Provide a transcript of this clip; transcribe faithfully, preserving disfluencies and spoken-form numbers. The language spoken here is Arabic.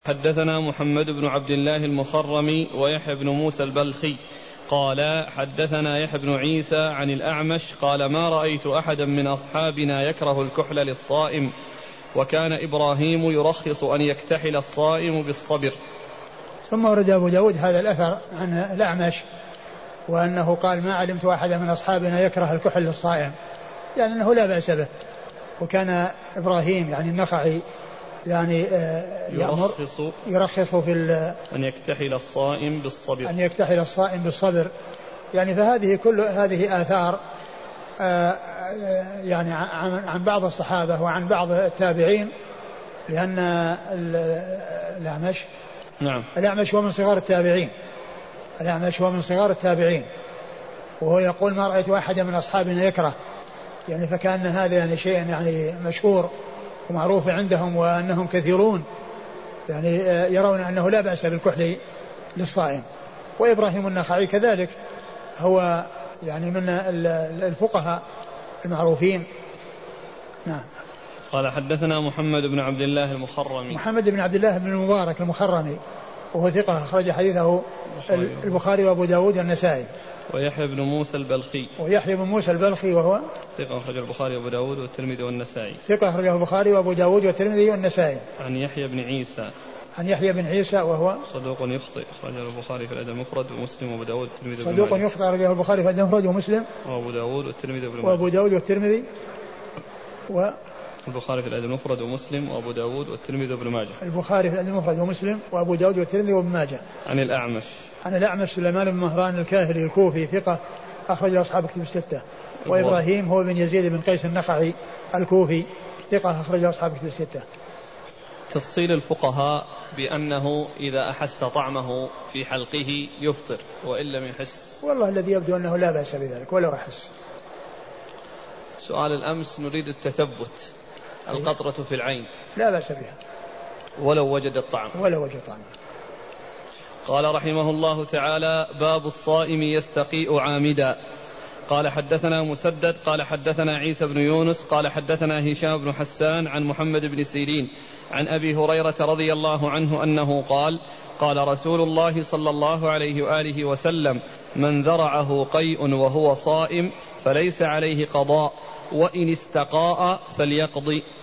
حدثنا محمد بن عبد الله المخرمي ويحيى بن موسى البلخي قال حدثنا يحيى بن عيسى عن الأعمش قال ما رأيت أحدا من أصحابنا يكره الكحل للصائم، وكان إبراهيم يرخص أن يكتحل الصائم بالصبر. ثم ورد أبو داود هذا الأثر عن الأعمش وأنه قال ما علمت أحدا من أصحابنا يكره الكحل للصائم، يعني أنه لا بأس به. وكان إبراهيم يعني النخعي يعني يأمر يرخص, يرخص في أن يكتحل الصائم بالصبر أن يكتحل الصائم بالصبر يعني. فهذه كل هذه آثار يعني عن بعض الصحابة وعن بعض التابعين، لأن الأعمش نعم الأعمش هو من صغار التابعين الأعمش هو من صغار التابعين وهو يقول ما رأيت أحدا من أصحابنا يكره، يعني فكان هذا يعني شيء يعني مشهور ومعروف عندهم وأنهم كثيرون يعني يرون أنه لا بأس بالكحل للصائم. وإبراهيم النخعي كذلك هو يعني من الفقهاء المعروفين. نعم. قال حدثنا محمد بن عبد الله المخرمي محمد بن عبد الله بن المبارك المخرمي وهو ثقة أخرج حديثه البخاري وأبو داود والنسائي. ويحيى بن موسى البلخي ويحيى بن موسى البلخي وهو ثقة أخرج البخاري وأبو داود والترمذي والنسائي. ثقة أخرجه البخاري وأبو داود والترمذي والنسائي. عن يحيى بن عيسى عن يحيى بن عيسى وهو صدوق يخطئ أخرجه البخاري في الأدب المفرد ومسلم وأبو داود والترمذي. صدوق يخطئ أخرجه البخاري في الأدب المفرد ومسلم وأبو داود والترمذي وأبو داود والترمذي و البخاري في الأدب المفرد ومسلم وأبو داود والترمذي وابن ماجه. البخاري في الأدب المفرد ومسلم وأبو داود والترمذي وابن ماجه. عن الأعمش عن الأعمش سليمان بن مهران الكاهلي الكوفي ثقة أخرج أصحاب كتب الستة. وإبراهيم هو بن يزيد بن قيس النخعي الكوفي ثقة أخرج أصحاب كتب الستة. تفصيل الفقهاء بأنه إذا أحس طعمه في حلقه يفطر وإن لم يحس. والله الذي يبدو أنه لا بأس بذلك ولو أحس. سؤال الأمس نريد التثبت، القطرة في العين لا بأس بها ولو وجد الطعم ولو وجد طعم. قال رحمه الله تعالى باب الصائم يستقيء عامدا. قال حدثنا مسدد قال حدثنا عيسى بن يونس قال حدثنا هشام بن حسان عن محمد بن سيرين عن أبي هريرة رضي الله عنه أنه قال قال رسول الله صلى الله عليه وآله وسلم من ذرعه قيء وهو صائم فليس عليه قضاء وإن استقاء فليقضي.